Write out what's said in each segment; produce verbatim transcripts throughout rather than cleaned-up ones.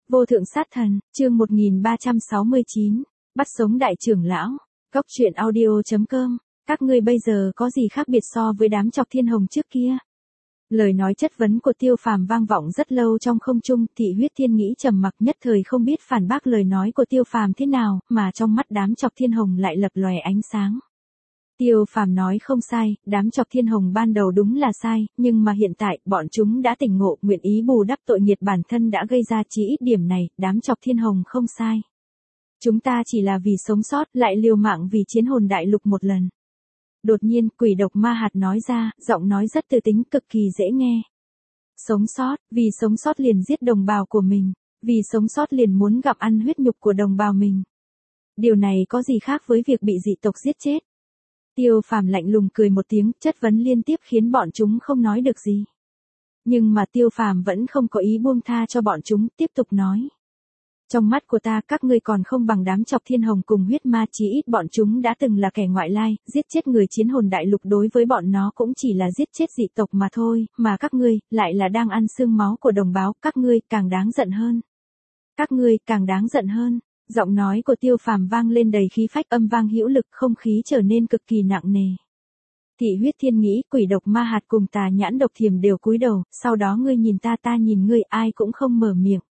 Vô thượng sát thần, chương một nghìn ba trăm sáu mươi chín, bắt sống đại trưởng lão. Cốc truyện audio chấm com, các ngươi bây giờ có gì khác biệt so với đám chọc thiên hồng trước kia? Lời nói chất vấn của Tiêu Phàm vang vọng rất lâu trong không trung, Thị Huyết Thiên nghĩ trầm mặc nhất thời không biết phản bác lời nói của Tiêu Phàm thế nào, mà trong mắt đám chọc thiên hồng lại lập lòe ánh sáng. Tiêu Phàm nói không sai, đám chọc thiên hồng ban đầu đúng là sai, nhưng mà hiện tại, bọn chúng đã tỉnh ngộ, nguyện ý bù đắp tội nghiệt bản thân đã gây ra, chỉ ít điểm này, đám chọc thiên hồng không sai. Chúng ta chỉ là vì sống sót, lại liều mạng vì chiến hồn đại lục một lần. Đột nhiên, quỷ độc ma hạt nói ra, giọng nói rất tư tính, cực kỳ dễ nghe. Sống sót, vì sống sót liền giết đồng bào của mình, vì sống sót liền muốn gặm ăn huyết nhục của đồng bào mình. Điều này có gì khác với việc bị dị tộc giết chết? Tiêu Phàm lạnh lùng cười một tiếng, chất vấn liên tiếp khiến bọn chúng không nói được gì. Nhưng mà Tiêu Phàm vẫn không có ý buông tha cho bọn chúng, tiếp tục nói. Trong mắt của ta, các ngươi còn không bằng đám chọc thiên hồng cùng huyết ma, chí ít bọn chúng đã từng là kẻ ngoại lai, giết chết người chiến hồn đại lục, đối với bọn nó cũng chỉ là giết chết dị tộc mà thôi, mà các ngươi, lại là đang ăn xương máu của đồng bào, các ngươi, càng đáng giận hơn. Các ngươi, càng đáng giận hơn. Giọng nói của Tiêu Phàm vang lên đầy khí phách, âm vang hữu lực, không khí trở nên cực kỳ nặng nề. Thị Huyết Thiên nghĩ, quỷ độc ma hạt cùng tà nhãn độc thiềm đều cúi đầu, sau đó ngươi nhìn ta, ta nhìn ngươi, ai cũng không mở miệng.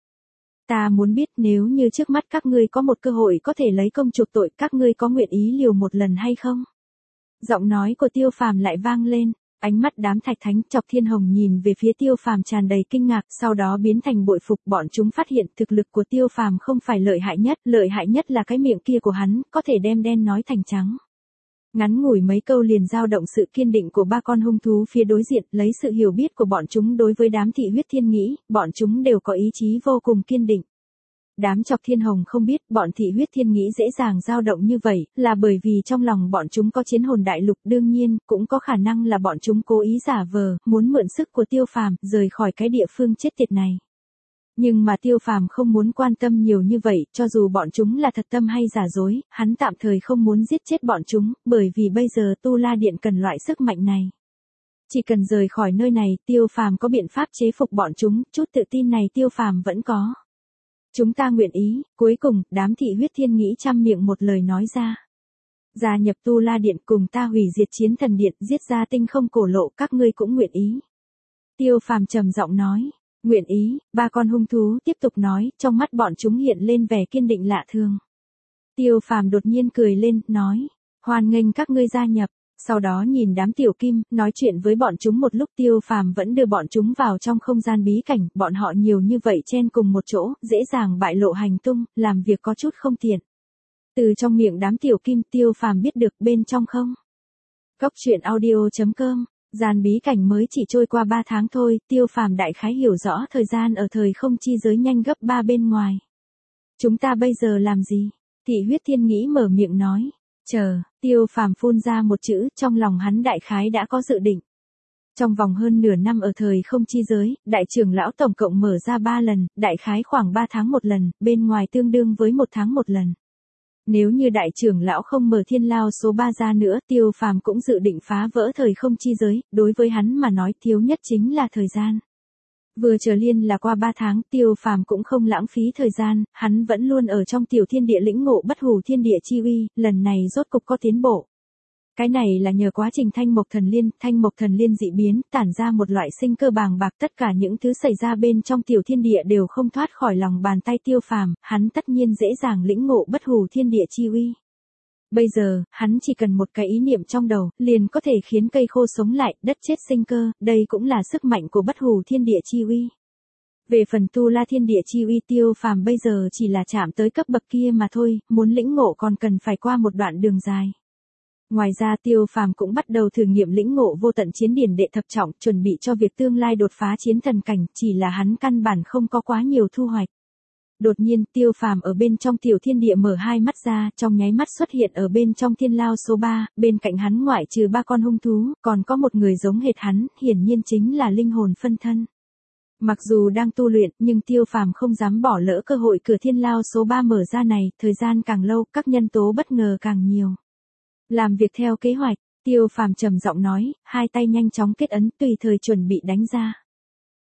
Ta muốn biết, nếu như trước mắt các ngươi có một cơ hội có thể lấy công chuộc tội, các ngươi có nguyện ý liều một lần hay không? Giọng nói của Tiêu Phàm lại vang lên. Ánh mắt đám thạch thánh chọc thiên hồng nhìn về phía Tiêu Phàm tràn đầy kinh ngạc, sau đó biến thành bội phục. Bọn chúng phát hiện thực lực của Tiêu Phàm không phải lợi hại nhất, lợi hại nhất là cái miệng kia của hắn, có thể đem đen nói thành trắng. Ngắn ngủi mấy câu liền dao động sự kiên định của ba con hung thú phía đối diện, lấy sự hiểu biết của bọn chúng đối với đám Thị Huyết Thiên nghĩ, bọn chúng đều có ý chí vô cùng kiên định. Đám chọc thiên hồng không biết, bọn Thị Huyết Thiên nghĩ dễ dàng dao động như vậy, là bởi vì trong lòng bọn chúng có chiến hồn đại lục, đương nhiên, cũng có khả năng là bọn chúng cố ý giả vờ, muốn mượn sức của Tiêu Phàm, rời khỏi cái địa phương chết tiệt này. Nhưng mà Tiêu Phàm không muốn quan tâm nhiều như vậy, cho dù bọn chúng là thật tâm hay giả dối, hắn tạm thời không muốn giết chết bọn chúng, bởi vì bây giờ Tu La Điện cần loại sức mạnh này. Chỉ cần rời khỏi nơi này, Tiêu Phàm có biện pháp chế phục bọn chúng, chút tự tin này Tiêu Phàm vẫn có. Chúng ta nguyện ý. Cuối cùng, đám Thị Huyết Thiên nghĩ trăm miệng một lời nói ra. Gia nhập Tu La Điện cùng ta hủy diệt Chiến Thần Điện, giết ra tinh không cổ lộ, các ngươi cũng nguyện ý. Tiêu Phàm trầm giọng nói. Nguyện ý. Ba con hung thú tiếp tục nói, trong mắt bọn chúng hiện lên vẻ kiên định lạ thường. Tiêu Phàm đột nhiên cười lên, nói. Hoan nghênh các ngươi gia nhập. Sau đó nhìn đám tiểu kim, nói chuyện với bọn chúng một lúc. Tiêu Phàm vẫn đưa bọn chúng vào trong không gian bí cảnh, bọn họ nhiều như vậy chen cùng một chỗ, dễ dàng bại lộ hành tung, làm việc có chút không tiện. Từ trong miệng đám tiểu kim, Tiêu Phàm biết được bên trong không. Cốc truyện audio chấm com, gian bí cảnh mới chỉ trôi qua ba tháng thôi, Tiêu Phàm đại khái hiểu rõ thời gian ở thời không chi giới nhanh gấp ba bên ngoài. Chúng ta bây giờ làm gì? Thị Huyết Thiên nghĩ mở miệng nói. Chờ, Tiêu Phàm phun ra một chữ, trong lòng hắn đại khái đã có dự định. Trong vòng hơn nửa năm ở thời không chi giới, đại trưởng lão tổng cộng mở ra ba lần, đại khái khoảng ba tháng một lần, bên ngoài tương đương với một tháng một lần. Nếu như đại trưởng lão không mở thiên lao số ba ra nữa, Tiêu Phàm cũng dự định phá vỡ thời không chi giới, đối với hắn mà nói thiếu nhất chính là thời gian. Vừa trở liên là qua ba tháng, Tiêu Phàm cũng không lãng phí thời gian, hắn vẫn luôn ở trong tiểu thiên địa lĩnh ngộ bất hủ thiên địa chi uy, lần này rốt cục có tiến bộ. Cái này là nhờ quá trình thanh mộc thần liên, thanh mộc thần liên dị biến, tản ra một loại sinh cơ bàng bạc, tất cả những thứ xảy ra bên trong tiểu thiên địa đều không thoát khỏi lòng bàn tay Tiêu Phàm, hắn tất nhiên dễ dàng lĩnh ngộ bất hủ thiên địa chi uy. Bây giờ, hắn chỉ cần một cái ý niệm trong đầu, liền có thể khiến cây khô sống lại, đất chết sinh cơ, đây cũng là sức mạnh của bất hủ thiên địa chi uy. Về phần Tu La thiên địa chi uy, Tiêu Phàm bây giờ chỉ là chạm tới cấp bậc kia mà thôi, muốn lĩnh ngộ còn cần phải qua một đoạn đường dài. Ngoài ra Tiêu Phàm cũng bắt đầu thử nghiệm lĩnh ngộ vô tận chiến điển đệ thập trọng, chuẩn bị cho việc tương lai đột phá chiến thần cảnh, chỉ là hắn căn bản không có quá nhiều thu hoạch. Đột nhiên, Tiêu Phàm ở bên trong tiểu thiên địa mở hai mắt ra, trong nháy mắt xuất hiện ở bên trong thiên lao số ba, bên cạnh hắn ngoại trừ ba con hung thú, còn có một người giống hệt hắn, hiển nhiên chính là linh hồn phân thân. Mặc dù đang tu luyện, nhưng Tiêu Phàm không dám bỏ lỡ cơ hội cửa thiên lao số ba mở ra này, thời gian càng lâu, các nhân tố bất ngờ càng nhiều. Làm việc theo kế hoạch, Tiêu Phàm trầm giọng nói, hai tay nhanh chóng kết ấn, tùy thời chuẩn bị đánh ra.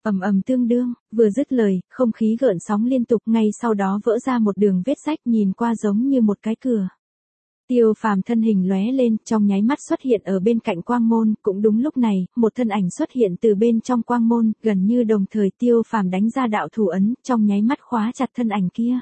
Ầm ầm tương đương, vừa dứt lời, không khí gợn sóng liên tục, ngay sau đó vỡ ra một đường vết rách nhìn qua giống như một cái cửa. Tiêu Phàm thân hình lóe lên, trong nháy mắt xuất hiện ở bên cạnh quang môn, cũng đúng lúc này, một thân ảnh xuất hiện từ bên trong quang môn, gần như đồng thời Tiêu Phàm đánh ra đạo thủ ấn, trong nháy mắt khóa chặt thân ảnh kia.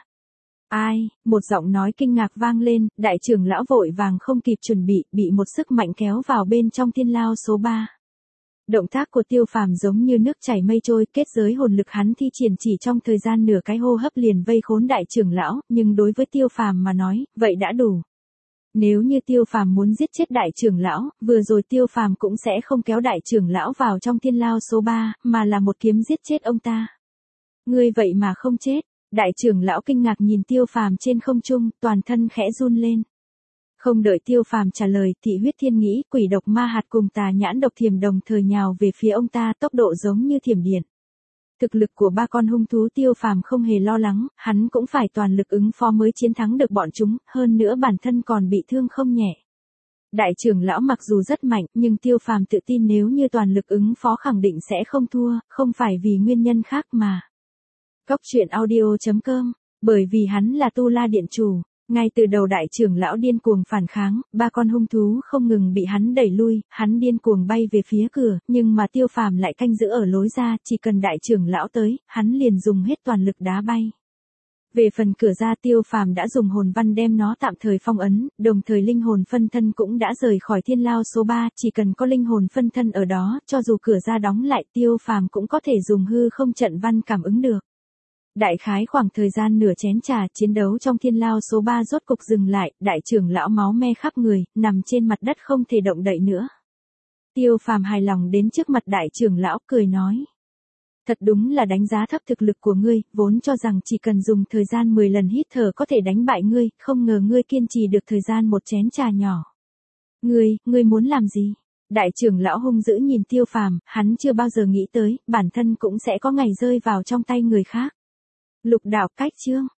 Ai, một giọng nói kinh ngạc vang lên, đại trưởng lão vội vàng không kịp chuẩn bị, bị một sức mạnh kéo vào bên trong thiên lao số ba. Động tác của Tiêu Phàm giống như nước chảy mây trôi, kết giới hồn lực hắn thi triển chỉ trong thời gian nửa cái hô hấp liền vây khốn đại trưởng lão, nhưng đối với Tiêu Phàm mà nói, vậy đã đủ. Nếu như Tiêu Phàm muốn giết chết đại trưởng lão, vừa rồi Tiêu Phàm cũng sẽ không kéo đại trưởng lão vào trong thiên lao số ba, mà là một kiếm giết chết ông ta. Ngươi vậy mà không chết, đại trưởng lão kinh ngạc nhìn Tiêu Phàm trên không trung, toàn thân khẽ run lên. Không đợi Tiêu Phàm trả lời, thị huyết thiên nghĩ, quỷ độc ma hạt cùng tà nhãn độc thiềm đồng thời nhào về phía ông ta, tốc độ giống như thiểm điện. Thực lực của ba con hung thú Tiêu Phàm không hề lo lắng, hắn cũng phải toàn lực ứng phó mới chiến thắng được bọn chúng, hơn nữa bản thân còn bị thương không nhẹ. Đại trưởng lão mặc dù rất mạnh, nhưng Tiêu Phàm tự tin nếu như toàn lực ứng phó khẳng định sẽ không thua, không phải vì nguyên nhân khác mà. Cốc truyện audio chấm com, bởi vì hắn là Tu La Điện chủ. Ngay từ đầu đại trưởng lão điên cuồng phản kháng, ba con hung thú không ngừng bị hắn đẩy lui, hắn điên cuồng bay về phía cửa, nhưng mà Tiêu Phàm lại canh giữ ở lối ra, chỉ cần đại trưởng lão tới, hắn liền dùng hết toàn lực đá bay. Về phần cửa ra Tiêu Phàm đã dùng hồn văn đem nó tạm thời phong ấn, đồng thời linh hồn phân thân cũng đã rời khỏi thiên lao số ba, chỉ cần có linh hồn phân thân ở đó, cho dù cửa ra đóng lại Tiêu Phàm cũng có thể dùng hư không trận văn cảm ứng được. Đại khái khoảng thời gian nửa chén trà, chiến đấu trong thiên lao số ba rốt cục dừng lại, đại trưởng lão máu me khắp người, nằm trên mặt đất không thể động đậy nữa. Tiêu Phàm hài lòng đến trước mặt đại trưởng lão, cười nói. Thật đúng là đánh giá thấp thực lực của ngươi, vốn cho rằng chỉ cần dùng thời gian mười lần hít thở có thể đánh bại ngươi, không ngờ ngươi kiên trì được thời gian một chén trà nhỏ. Ngươi, ngươi muốn làm gì? Đại trưởng lão hung dữ nhìn Tiêu Phàm, hắn chưa bao giờ nghĩ tới, bản thân cũng sẽ có ngày rơi vào trong tay người khác. Lục đạo cách chương,